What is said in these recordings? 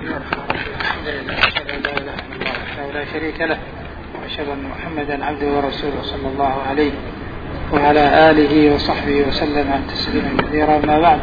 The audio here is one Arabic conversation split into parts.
الحمد لله أشهد أن لا إله إلا الله وحده لا شريك له وأشهد أن محمدا عبده ورسوله صلى الله عليه وعلى آله وصحبه وسلم تسليما كثيرا. ما بعد،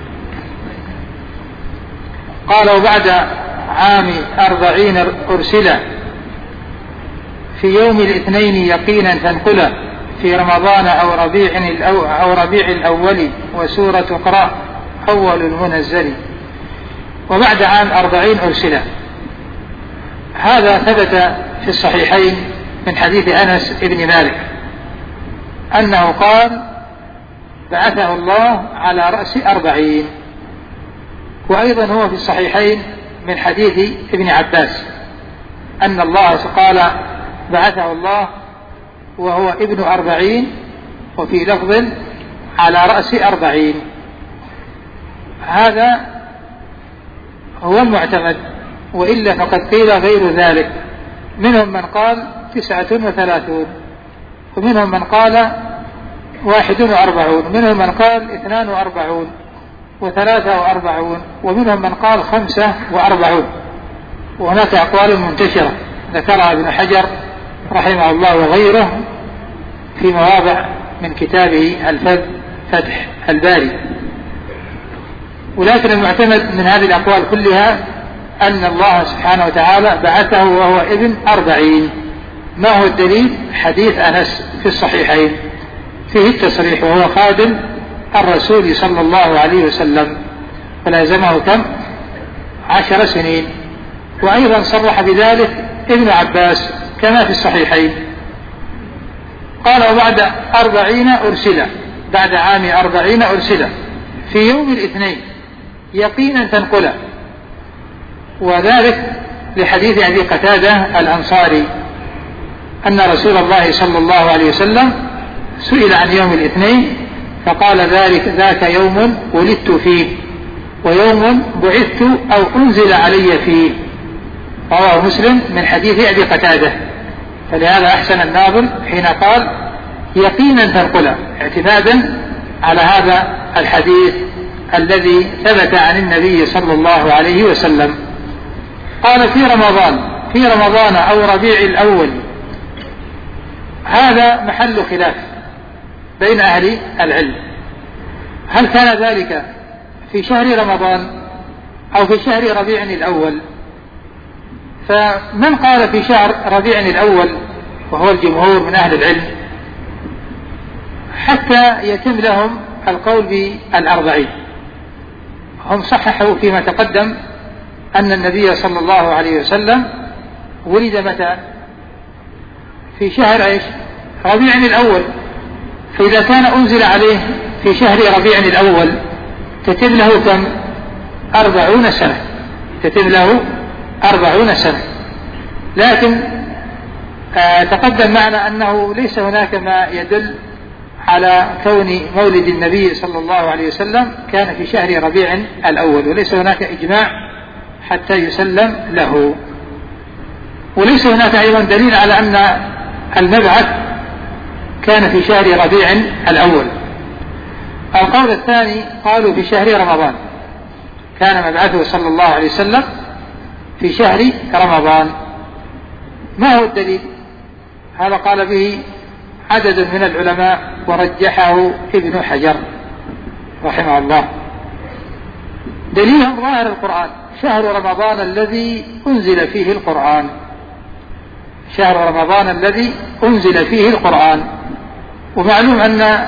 قالوا بعد عام 40 أرسل في يوم الاثنين يقينا تنقل في رمضان أو ربيع الأول وسورة اقرأ أول المنزل. وبعد عام 40 أرسل، هذا ثبت في الصحيحين من حديث أنس بن مالك أنه قال بعثه الله على رأس 40. وأيضا هو في الصحيحين من حديث ابن عباس أن الله قال بعثه الله وهو ابن 40، وفي لفظ على رأس 40. هذا هو المعتمد، وإلا فقد قيل غير ذلك. منهم من قال 39، ومنهم من قال 41، ومنهم من قال 42 و43، ومنهم من قال 45. وهناك أقوال منتشرة ذكرها ابن حجر رحمه الله وغيره في مواضع من كتابه فتح الباري. ولكن المعتمد من هذه الأقوال كلها أن الله سبحانه وتعالى بعثه وهو ابن 40. ما هو الدليل؟ حديث أنس في الصحيحين فيه التصريح، وهو خادم الرسول صلى الله عليه وسلم ولازمه كم؟ 10 سنين. وأيضا صرح بذلك ابن عباس كما في الصحيحين. قال وبعد 40 أرسل، بعد عام 40 أرسل في يوم الاثنين يقينا تنقل. وذلك لحديث أبي قتادة الأنصاري أن رسول الله صلى الله عليه وسلم سئل عن يوم الاثنين فقال ذاك يوم ولدت فيه ويوم بعثت أو أنزل علي فيه. رواه مسلم من حديث أبي قتادة. فلهذا أحسن الناظم حين قال يقينا تنقل، اعتمادا على هذا الحديث الذي ثبت عن النبي صلى الله عليه وسلم. قال في رمضان أو ربيع الأول. هذا محل خلاف بين أهل العلم، هل كان ذلك في شهر رمضان أو في شهر ربيع الأول؟ فمن قال في شهر ربيع الأول وهو الجمهور من أهل العلم حتى يتم لهم القول بال40. هم صححوا فيما تقدم أن النبي صلى الله عليه وسلم ولد متى؟ في شهر ربيع الأول. فإذا كان أنزل عليه في شهر ربيع الأول تتم له كم؟ 40 سنة، تتم له 40 سنة. لكن تقدم معنا أنه ليس هناك ما يدل على كون مولد النبي صلى الله عليه وسلم كان في شهر ربيع الأول، وليس هناك إجماع حتى يسلم له. وليس هناك أيضا دليل على أن المبعث كان في شهر ربيع الأول. القول الثاني قالوا في شهر رمضان، كان مبعثه صلى الله عليه وسلم في شهر رمضان. ما هو الدليل؟ هذا قال به عدد من العلماء ورجحه ابن حجر رحمه الله. دليلهم ظاهر القرآن، شهر رمضان الذي أنزل فيه القرآن، شهر رمضان الذي أنزل فيه القرآن. ومعلوم أن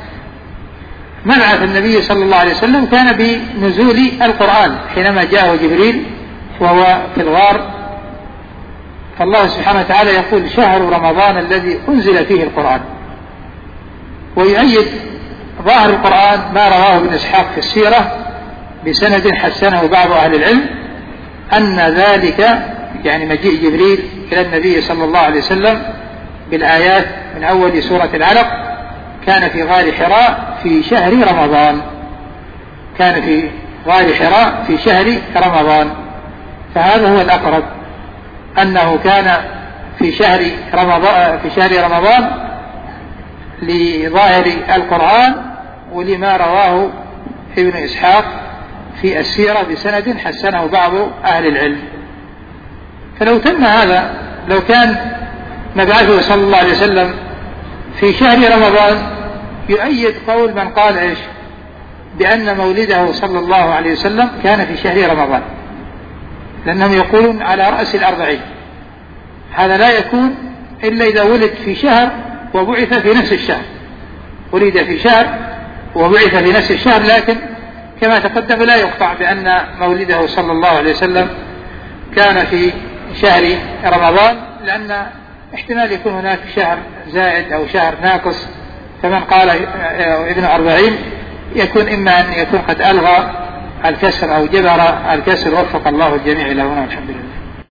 مبعث النبي صلى الله عليه وسلم كان بنزول القرآن حينما جاءه جبريل وهو في الغار. فالله سبحانه وتعالى يقول شهر رمضان الذي أنزل فيه القرآن. ويؤيد ظاهر القرآن ما رواه ابن إسحاق في السيرة بسند حسنه بعض أهل العلم أن ذلك يعني مجيء جبريل إلى النبي صلى الله عليه وسلم بالآيات من أول سورة العلق كان في غار حراء في شهر رمضان، كان في غار حراء في شهر رمضان. فهذا هو الأقرب، أنه كان في شهر رمضان لظاهر القرآن ولما رواه ابن إسحاق في السيرة بسند حسنه بعض أهل العلم. فلو تم هذا، لو كان مبعثه صلى الله عليه وسلم في شهر رمضان، يؤيد قول من قال إيش؟ بأن مولده صلى الله عليه وسلم كان في شهر رمضان، لأنهم يقولون على رأس 40. هذا لا يكون إلا إذا ولد في شهر وبعث في نفس الشهر، ولد في شهر وبعث في نفس الشهر، لكن كما تقدم لا يقطع بأن مولده صلى الله عليه وسلم كان في شهر رمضان، لأن احتمال يكون هناك شهر زائد أو شهر ناقص. فمن قال ابن 40 يكون إما أن يكون قد ألغى الكسر أو جبر الكسر، وفق الله الجميع له. الحمد لله.